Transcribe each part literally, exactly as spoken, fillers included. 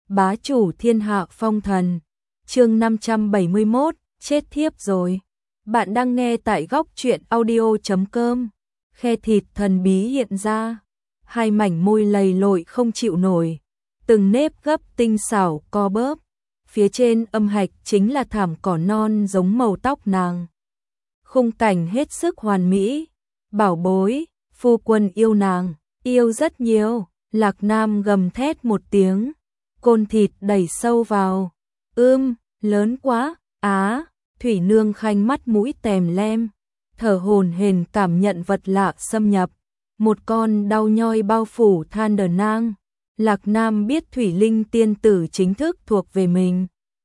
bá chủ thiên hạ phong thần. Chương năm trăm bảy mươi mốt, chết thiếp rồi. Bạn đang nghe tại góc truyện audio chấm com. Khe thịt thần bí hiện ra, hai mảnh môi lầy lội không chịu nổi, từng nếp gấp tinh xảo co bóp. Phía trên âm hạch chính là thảm cỏ non giống màu tóc nàng. Khung cảnh hết sức hoàn mỹ. Bảo bối, phu quân yêu nàng, yêu rất nhiều. Lạc Nam gầm thét một tiếng, côn thịt đẩy sâu vào. Ưm, lớn quá, á, Thủy Nương Khanh mắt mũi tèm lem, thở hổn hển cảm nhận vật lạ xâm nhập. Một con đau nhoi bao phủ than đờ nang. Lạc Nam biết Thủy Linh tiên tử chính thức thuộc về mình.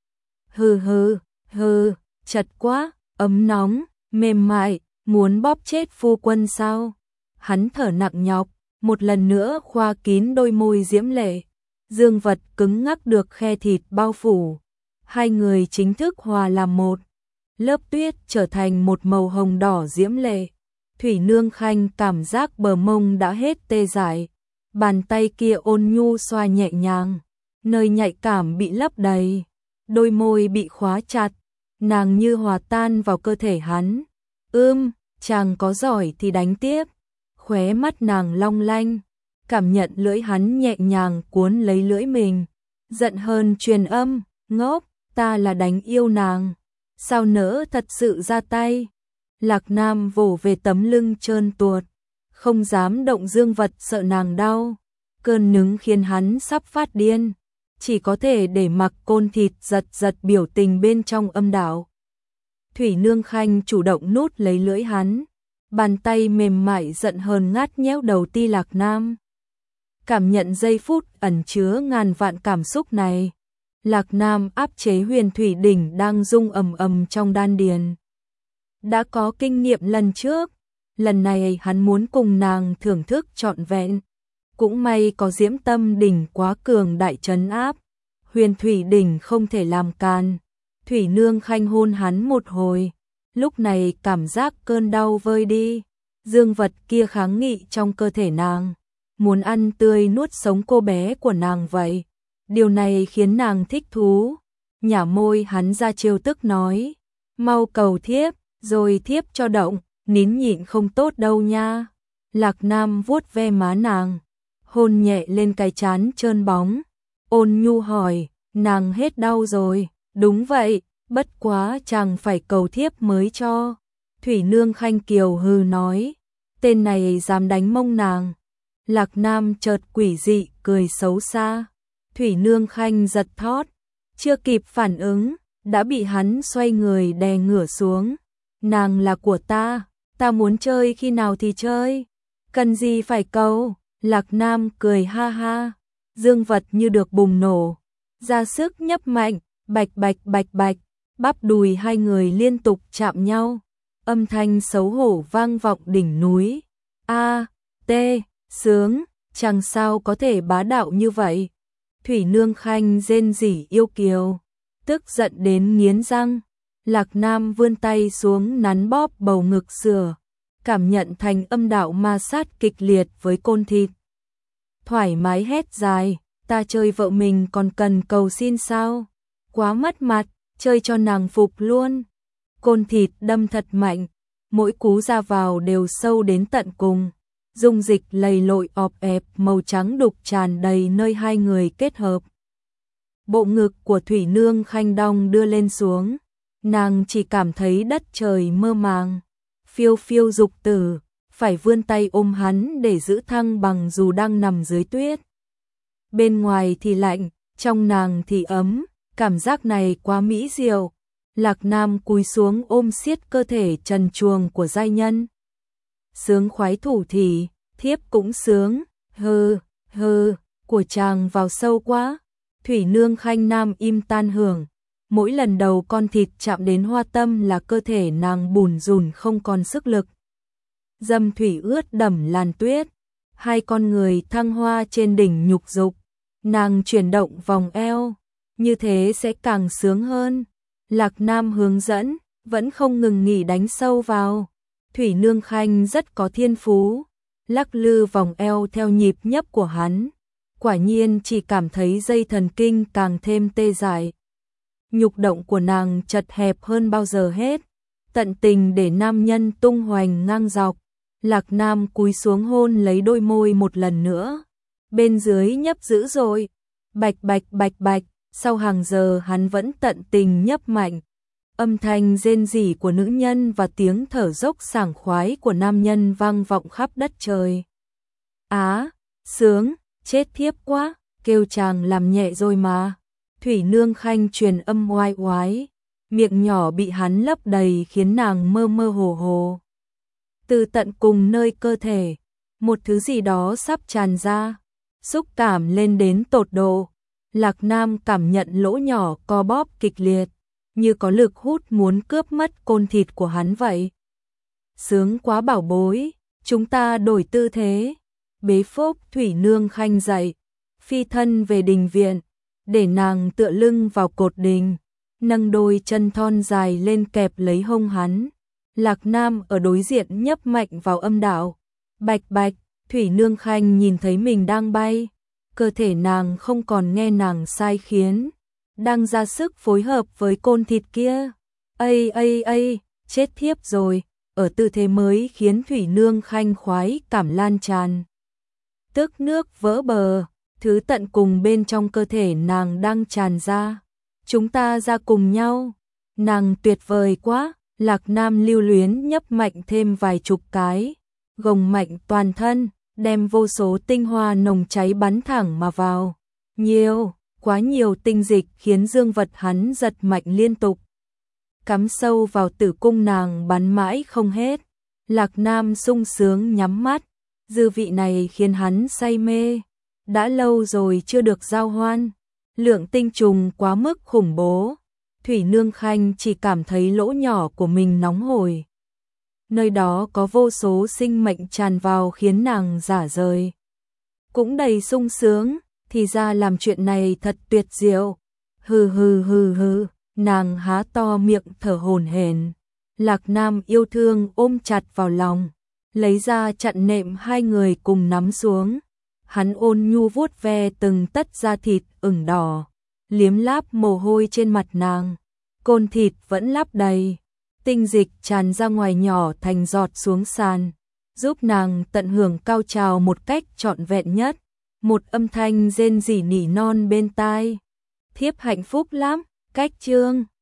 Hừ hừ, hừ, chật quá, ấm nóng, mềm mại, muốn bóp chết phu quân sao? Hắn thở nặng nhọc, một lần nữa khoa kín đôi môi diễm lệ. Dương vật cứng ngắc được khe thịt bao phủ. Hai người chính thức hòa làm một. Lớp tuyết trở thành một màu hồng đỏ diễm lệ. Thủy Nương Khanh cảm giác bờ mông đã hết tê dại. Bàn tay kia ôn nhu xoa nhẹ nhàng, nơi nhạy cảm bị lấp đầy, đôi môi bị khóa chặt, nàng như hòa tan vào cơ thể hắn. Ưm, chàng có giỏi thì đánh tiếp. Khóe mắt nàng long lanh, cảm nhận lưỡi hắn nhẹ nhàng cuốn lấy lưỡi mình. Giận hơn truyền âm, ngốc, ta là đánh yêu nàng, sao nỡ thật sự ra tay. Lạc Nam vỗ về tấm lưng trơn tuột, không dám động dương vật sợ nàng đau. Cơn nứng khiến hắn sắp phát điên, chỉ có thể để mặc côn thịt giật giật biểu tình bên trong âm đạo. Thủy Nương Khanh chủ động nút lấy lưỡi hắn, bàn tay mềm mại giận hờn ngắt nhéo đầu ti Lạc Nam. Cảm nhận giây phút ẩn chứa ngàn vạn cảm xúc này, Lạc Nam áp chế huyền thủy đỉnh đang rung ầm ầm trong đan điền. Đã có kinh nghiệm lần trước, lần này hắn muốn cùng nàng thưởng thức trọn vẹn. Cũng may có Diễm Tâm đỉnh quá cường đại trấn áp, huyền thủy đỉnh không thể làm can. Thủy Nương Khanh hôn hắn một hồi, lúc này cảm giác cơn đau vơi đi. Dương vật kia kháng nghị trong cơ thể nàng, muốn ăn tươi nuốt sống cô bé của nàng vậy. Điều này khiến nàng thích thú. Nhả môi hắn ra trêu tức nói, mau cầu thiếp, rồi thiếp cho động, nín nhịn không tốt đâu nha. Lạc Nam vuốt ve má nàng, hôn nhẹ lên cái trán trơn bóng, ôn nhu hỏi, nàng hết đau rồi? Đúng vậy, bất quá chàng phải cầu thiếp mới cho. Thủy Nương Khanh kiều hừ nói, tên này dám đánh mông nàng. Lạc Nam chợt quỷ dị cười xấu xa. Thủy Nương Khanh giật thót, chưa kịp phản ứng, đã bị hắn xoay người đè ngửa xuống. Nàng là của ta, ta muốn chơi khi nào thì chơi, cần gì phải cầu. Lạc Nam cười ha ha, dương vật như được bùng nổ, ra sức nhấp mạnh, bạch bạch bạch bạch, bắp đùi hai người liên tục chạm nhau, âm thanh xấu hổ vang vọng đỉnh núi. A, T, sướng, chẳng sao có thể bá đạo như vậy. Thủy Nương Khanh rên rỉ yêu kiều, tức giận đến nghiến răng. Lạc Nam vươn tay xuống nắn bóp bầu ngực sửa, cảm nhận thành âm đạo ma sát kịch liệt với côn thịt. Thoải mái hét dài, ta chơi vợ mình còn cần cầu xin sao? Quá mất mặt, chơi cho nàng phục luôn. Côn thịt đâm thật mạnh, mỗi cú ra vào đều sâu đến tận cùng. Dung dịch lầy lội ọp ẹp màu trắng đục tràn đầy nơi hai người kết hợp. Bộ ngực của Thủy Nương Khanh đong đưa lên xuống, nàng chỉ cảm thấy đất trời mơ màng. Phiêu phiêu dục tử, phải vươn tay ôm hắn để giữ thăng bằng dù đang nằm dưới tuyết. Bên ngoài thì lạnh, trong nàng thì ấm, cảm giác này quá mỹ diệu. Lạc Nam cúi xuống ôm siết cơ thể trần truồng của giai nhân. Sướng khoái thủ thì, thiếp cũng sướng, hừ, hừ, của chàng vào sâu quá. Thủy Nương Khanh nam im tan hưởng, mỗi lần đầu con thịt chạm đến hoa tâm là cơ thể nàng bùn rùn không còn sức lực. Dâm thủy ướt đẫm làn tuyết, hai con người thăng hoa trên đỉnh nhục dục, nàng chuyển động vòng eo, như thế sẽ càng sướng hơn. Lạc Nam hướng dẫn, vẫn không ngừng nghỉ đánh sâu vào. Thủy Nương Khanh rất có thiên phú, lắc lư vòng eo theo nhịp nhấp của hắn. quả nhiên chỉ cảm thấy dây thần kinh càng thêm tê dại. Nhục động của nàng chật hẹp hơn bao giờ hết, tận tình để nam nhân tung hoành ngang dọc. Lạc Nam cúi xuống hôn lấy đôi môi một lần nữa. Bên dưới nhấp dữ dội, bạch bạch bạch bạch, sau hàng giờ hắn vẫn tận tình nhấp mạnh. Âm thanh rên rỉ của nữ nhân và tiếng thở dốc sảng khoái của nam nhân vang vọng khắp đất trời. Á, sướng, chết thiếp quá, kêu chàng làm nhẹ rồi mà. Thủy Nương Khanh truyền âm oai oái, miệng nhỏ bị hắn lấp đầy khiến nàng mơ mơ hồ hồ. Từ tận cùng nơi cơ thể, một thứ gì đó sắp tràn ra, xúc cảm lên đến tột độ. Lạc Nam cảm nhận lỗ nhỏ co bóp kịch liệt, như có lực hút muốn cướp mất côn thịt của hắn vậy. Sướng quá bảo bối, chúng ta đổi tư thế. Bế phúc Thủy Nương Khanh dậy, phi thân về đình viện, để nàng tựa lưng vào cột đình, nâng đôi chân thon dài lên kẹp lấy hông hắn. Lạc Nam ở đối diện nhấp mạnh vào âm đạo. Bạch bạch, Thủy Nương Khanh nhìn thấy mình đang bay, cơ thể nàng không còn nghe nàng sai khiến, đang ra sức phối hợp với côn thịt kia. Ây ây ây, chết thiếp rồi, ở tư thế mới khiến Thủy Nương Khanh khoái cảm lan tràn. Tức nước vỡ bờ, thứ tận cùng bên trong cơ thể nàng đang tràn ra. Chúng ta ra cùng nhau, nàng tuyệt vời quá. Lạc Nam lưu luyến nhấp mạnh thêm vài chục cái, gồng mạnh toàn thân, đem vô số tinh hoa nồng cháy bắn thẳng mà vào. Nhiều, quá nhiều tinh dịch khiến dương vật hắn giật mạnh liên tục, cắm sâu vào tử cung nàng bắn mãi không hết. Lạc Nam sung sướng nhắm mắt, dư vị này khiến hắn say mê. Đã lâu rồi chưa được giao hoan, lượng tinh trùng quá mức khủng bố. Thủy Nương Khanh chỉ cảm thấy lỗ nhỏ của mình nóng hổi. Nơi đó có vô số sinh mệnh tràn vào khiến nàng rả rời. Cũng đầy sung sướng, thì ra làm chuyện này thật tuyệt diệu. Hừ hừ hừ hừ, nàng há to miệng thở hổn hển. Lạc Nam yêu thương ôm chặt vào lòng, lấy ra chặn nệm hai người cùng nắm xuống. Hắn ôn nhu vuốt ve từng tấc da thịt ửng đỏ, liếm láp mồ hôi trên mặt nàng. Côn thịt vẫn lắp đầy, tinh dịch tràn ra ngoài nhỏ thành giọt xuống sàn, giúp nàng tận hưởng cao trào một cách trọn vẹn nhất. Một âm thanh rên rỉ nỉ non bên tai. Thiếp hạnh phúc lắm, cách chương.